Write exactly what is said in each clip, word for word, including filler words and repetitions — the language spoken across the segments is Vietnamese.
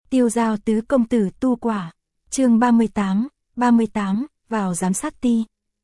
Tiêu giao tứ công tử tu quả. Chương ba mươi tám, ba mươi tám, vào giám sát ti.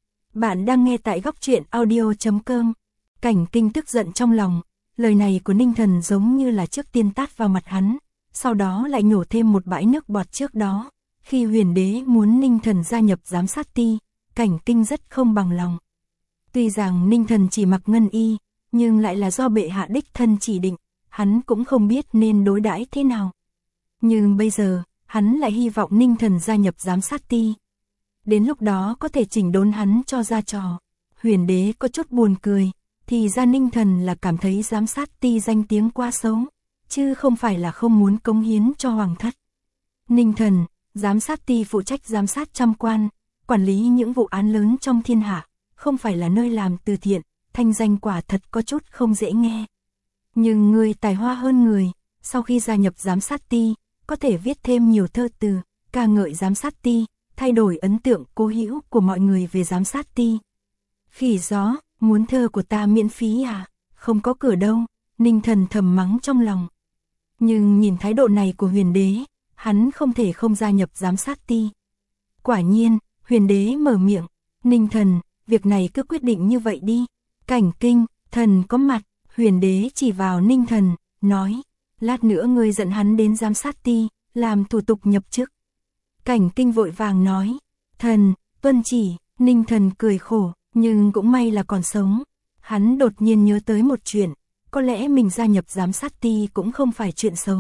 Bạn đang nghe tại góc truyện audio chấm com. Cảnh Kinh tức giận trong lòng, lời này của Ninh Thần giống như là trước tiên tát vào mặt hắn, sau đó lại nhổ thêm một bãi nước bọt trước đó. Khi Huyền Đế muốn Ninh Thần gia nhập giám sát ti, Cảnh Kinh rất không bằng lòng. Tuy rằng Ninh Thần chỉ mặc ngân y, nhưng lại là do bệ hạ đích thân chỉ định, hắn cũng không biết nên đối đãi thế nào. Nhưng bây giờ, hắn lại hy vọng Ninh Thần gia nhập giám sát ti. Đến lúc đó có thể chỉnh đốn hắn cho ra trò. Huyền Đế có chút buồn cười, thì ra Ninh Thần là cảm thấy giám sát ti danh tiếng quá xấu, chứ không phải là không muốn cống hiến cho hoàng thất. Ninh Thần, giám sát ti phụ trách giám sát trăm quan, quản lý những vụ án lớn trong thiên hạ, không phải là nơi làm từ thiện, thanh danh quả thật có chút không dễ nghe. Nhưng người tài hoa hơn người, sau khi gia nhập giám sát ti, có thể viết thêm nhiều thơ từ, ca ngợi giám sát ti, thay đổi ấn tượng cố hữu của mọi người về giám sát ti. Khỉ gió, muốn thơ của ta miễn phí à? Không có cửa đâu, Ninh Thần thầm mắng trong lòng. Nhưng nhìn thái độ này của Huyền Đế, hắn không thể không gia nhập giám sát ti. Quả nhiên, Huyền Đế mở miệng, Ninh Thần, việc này cứ quyết định như vậy đi. Cảnh Kinh, thần có mặt, Huyền Đế chỉ vào Ninh Thần, nói, lát nữa ngươi dẫn hắn đến giám sát ti, làm thủ tục nhập chức. Cảnh Kinh vội vàng nói, thần, tuân chỉ. Ninh Thần cười khổ, nhưng cũng may là còn sống. Hắn đột nhiên nhớ tới một chuyện, có lẽ mình gia nhập giám sát ti cũng không phải chuyện xấu.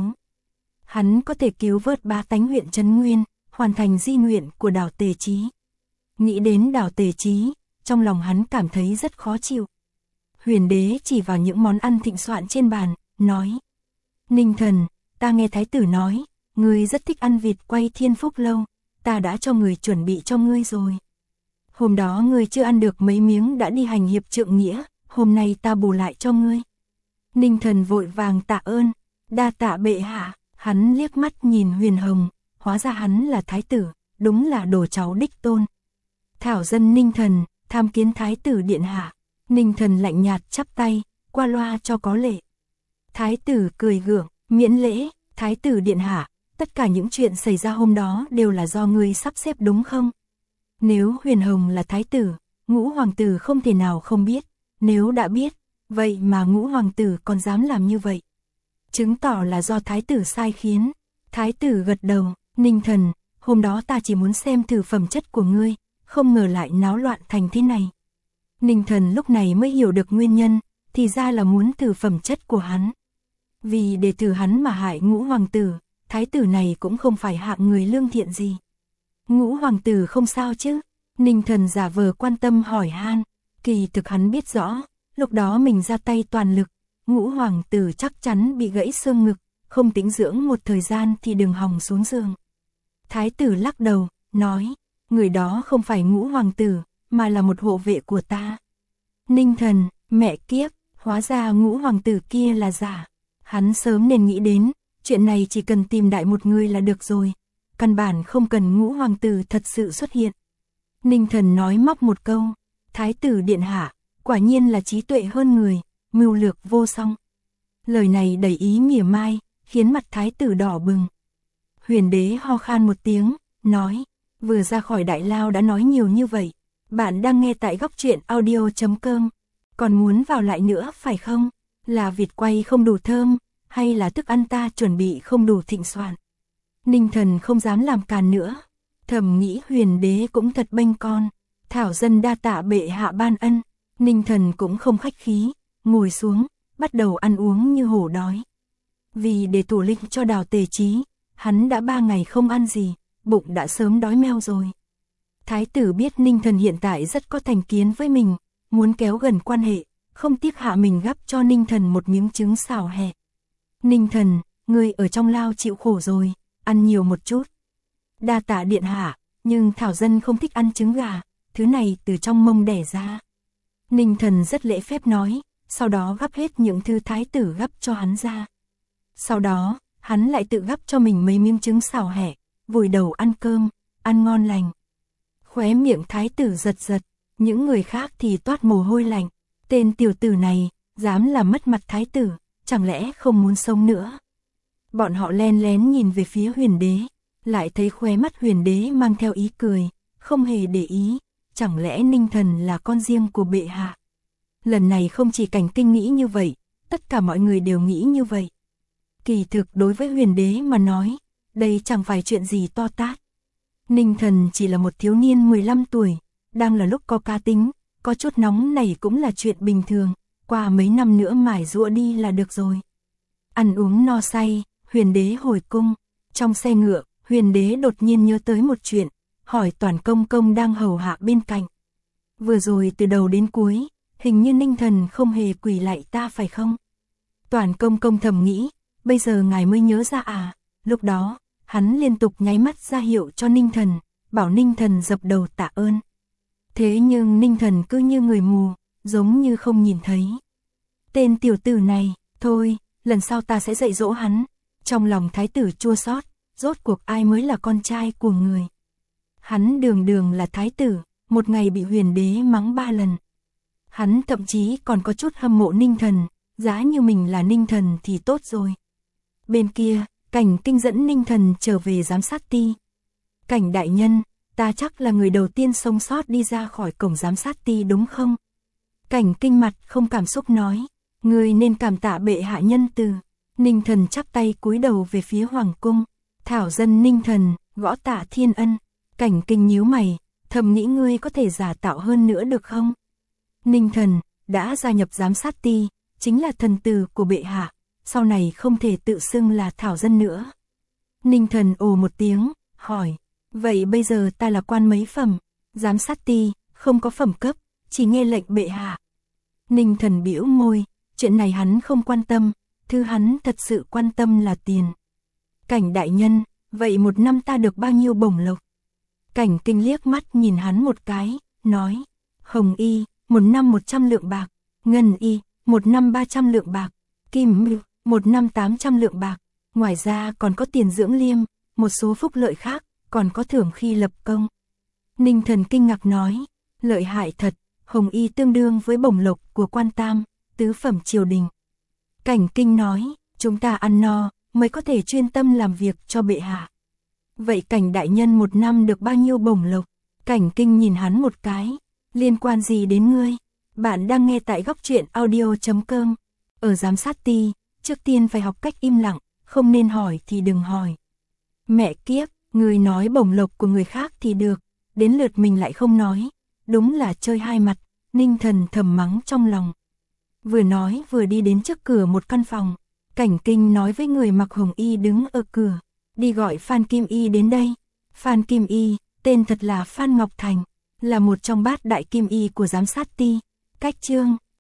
Hắn có thể cứu vớt ba tánh huyện Trấn Nguyên, hoàn thành di nguyện của Đào Tề Chí. Nghĩ đến Đào Tề Chí, trong lòng hắn cảm thấy rất khó chịu. Huyền Đế chỉ vào những món ăn thịnh soạn trên bàn, nói, Ninh Thần, ta nghe thái tử nói, ngươi rất thích ăn vịt quay Thiên Phúc Lâu, ta đã cho người chuẩn bị cho ngươi rồi. Hôm đó ngươi chưa ăn được mấy miếng đã đi hành hiệp trượng nghĩa, hôm nay ta bù lại cho ngươi. Ninh Thần vội vàng tạ ơn, đa tạ bệ hạ. Hắn liếc mắt nhìn Huyền Hồng, hóa ra hắn là thái tử, đúng là đồ cháu đích tôn. Thảo dân Ninh Thần, tham kiến thái tử điện hạ. Ninh Thần lạnh nhạt chắp tay, qua loa cho có lệ. Thái tử cười gượng, miễn lễ. Thái tử điện hạ, tất cả những chuyện xảy ra hôm đó đều là do ngươi sắp xếp đúng không? Nếu Huyền Hồng là thái tử, Ngũ hoàng tử không thể nào không biết. Nếu đã biết, vậy mà Ngũ hoàng tử còn dám làm như vậy, chứng tỏ là do thái tử sai khiến. Thái tử gật đầu, Ninh Thần, hôm đó ta chỉ muốn xem thử phẩm chất của ngươi, không ngờ lại náo loạn thành thế này. Ninh Thần lúc này mới hiểu được nguyên nhân, thì ra là muốn thử phẩm chất của hắn. Vì để thử hắn mà hại Ngũ hoàng tử, thái tử này cũng không phải hạng người lương thiện gì. Ngũ hoàng tử không sao chứ? Ninh Thần giả vờ quan tâm hỏi han, kỳ thực hắn biết rõ, lúc đó mình ra tay toàn lực, Ngũ hoàng tử chắc chắn bị gãy xương ngực, không tĩnh dưỡng một thời gian thì đừng hòng xuống giường. Thái tử lắc đầu, nói, người đó không phải Ngũ hoàng tử, mà là một hộ vệ của ta. Ninh Thần, mẹ kiếp, hóa ra Ngũ hoàng tử kia là giả. Hắn sớm nên nghĩ đến, chuyện này chỉ cần tìm đại một người là được rồi, căn bản không cần Ngũ hoàng tử thật sự xuất hiện. Ninh Thần nói móc một câu, thái tử điện hạ, quả nhiên là trí tuệ hơn người, mưu lược vô song. Lời này đầy ý mỉa mai, khiến mặt thái tử đỏ bừng. Huyền Đế ho khan một tiếng, nói, vừa ra khỏi đại lao đã nói nhiều như vậy. Bạn đang nghe tại góc truyện audio chấm com. Còn muốn vào lại nữa phải không? Là vịt quay không đủ thơm, hay là thức ăn ta chuẩn bị không đủ thịnh soạn? Ninh Thần không dám làm càn nữa. Thầm nghĩ Huyền Đế cũng thật bênh con. Thảo dân đa tạ bệ hạ ban ân. Ninh Thần cũng không khách khí, ngồi xuống, bắt đầu ăn uống như hổ đói. Vì để thủ lĩnh cho Đào Tề Chí, hắn đã ba ngày không ăn gì, bụng đã sớm đói meo rồi. Thái tử biết Ninh Thần hiện tại rất có thành kiến với mình, muốn kéo gần quan hệ, không tiếc hạ mình gắp cho Ninh Thần một miếng trứng xào hẹ. Ninh Thần, ngươi ở trong lao chịu khổ rồi, ăn nhiều một chút. Đa tạ điện hạ, nhưng Thảo dân không thích ăn trứng gà, thứ này từ trong mông đẻ ra. Ninh Thần rất lễ phép nói, sau đó gắp hết những thứ thái tử gắp cho hắn ra. Sau đó, hắn lại tự gắp cho mình mấy miếng trứng xào hẹ, vùi đầu ăn cơm, ăn ngon lành. Khóe miệng thái tử giật giật, những người khác thì toát mồ hôi lạnh. Tên tiểu tử này, dám làm mất mặt thái tử, chẳng lẽ không muốn sống nữa. Bọn họ len lén nhìn về phía Huyền đế, lại thấy khóe mắt Huyền đế mang theo ý cười, không hề để ý, chẳng lẽ Ninh Thần là con riêng của bệ hạ. Lần này không chỉ Cảnh Kinh nghĩ như vậy, tất cả mọi người đều nghĩ như vậy. Kỳ thực đối với Huyền đế mà nói, đây chẳng phải chuyện gì to tát. Ninh Thần chỉ là một thiếu niên mười lăm tuổi, đang là lúc có cá tính, có chút nóng này cũng là chuyện bình thường, qua mấy năm nữa mải giũa đi là được rồi. Ăn uống no say, Huyền đế hồi cung, trong xe ngựa, Huyền đế đột nhiên nhớ tới một chuyện, hỏi Toản Công Công đang hầu hạ bên cạnh. Vừa rồi từ đầu đến cuối, hình như Ninh Thần không hề quỳ lạy ta phải không? Toản Công Công thầm nghĩ, bây giờ ngài mới nhớ ra à, lúc đó, hắn liên tục nháy mắt ra hiệu cho Ninh Thần, bảo Ninh Thần dập đầu tạ ơn. Thế nhưng Ninh Thần cứ như người mù, giống như không nhìn thấy. Tên tiểu tử này, thôi, lần sau ta sẽ dạy dỗ hắn. Trong lòng thái tử chua xót, rốt cuộc ai mới là con trai của người. Hắn đường đường là thái tử, một ngày bị Huyền đế mắng ba lần. Hắn thậm chí còn có chút hâm mộ Ninh Thần, giá như mình là Ninh Thần thì tốt rồi. Bên kia, Cảnh Kinh dẫn Ninh Thần trở về giám sát ti. Cảnh đại nhân, ta chắc là người đầu tiên sống sót đi ra khỏi cổng giám sát ti đúng không? Cảnh Kinh mặt không cảm xúc nói, người nên cảm tạ bệ hạ nhân từ. Ninh Thần chắp tay cúi đầu về phía hoàng cung, thảo dân Ninh Thần, gõ tạ thiên ân. Cảnh Kinh nhíu mày, thầm nghĩ ngươi có thể giả tạo hơn nữa được không? Ninh Thần, đã gia nhập giám sát ti, chính là thần tử của bệ hạ, sau này không thể tự xưng là thảo dân nữa. Ninh Thần ồ một tiếng, hỏi, vậy bây giờ ta là quan mấy phẩm? Giám sát ti, không có phẩm cấp, chỉ nghe lệnh bệ hạ. Ninh Thần bĩu môi, chuyện này hắn không quan tâm, thứ hắn thật sự quan tâm là tiền. Cảnh đại nhân, vậy một năm ta được bao nhiêu bổng lộc? Cảnh Kinh liếc mắt nhìn hắn một cái, nói, Hồng y, một năm một trăm lượng bạc, Ngân y, một năm ba trăm lượng bạc, Kim mưu, một năm tám trăm lượng bạc, ngoài ra còn có tiền dưỡng liêm, một số phúc lợi khác, còn có thưởng khi lập công. Ninh Thần kinh ngạc nói, lợi hại thật, Hồng y tương đương với bổng lộc của quan tam, tứ phẩm triều đình. Cảnh Kinh nói, chúng ta ăn no, mới có thể chuyên tâm làm việc cho bệ hạ. Vậy Cảnh đại nhân một năm được bao nhiêu bổng lộc? Cảnh Kinh nhìn hắn một cái, liên quan gì đến ngươi? Bạn đang nghe tại góc truyện audio chấm com. Ở giám sát ti, trước tiên phải học cách im lặng, không nên hỏi thì đừng hỏi. Mẹ kiếp, người nói bổng lộc của người khác thì được, đến lượt mình lại không nói. Đúng là chơi hai mặt, Ninh Thần thầm mắng trong lòng. Vừa nói vừa đi đến trước cửa một căn phòng. Cảnh Kinh nói với người mặc hồng y đứng ở cửa, đi gọi Phan Kim Y đến đây. Phan Kim Y, tên thật là Phan Ngọc Thành, là một trong bát đại kim y của giám sát ti. Cách chương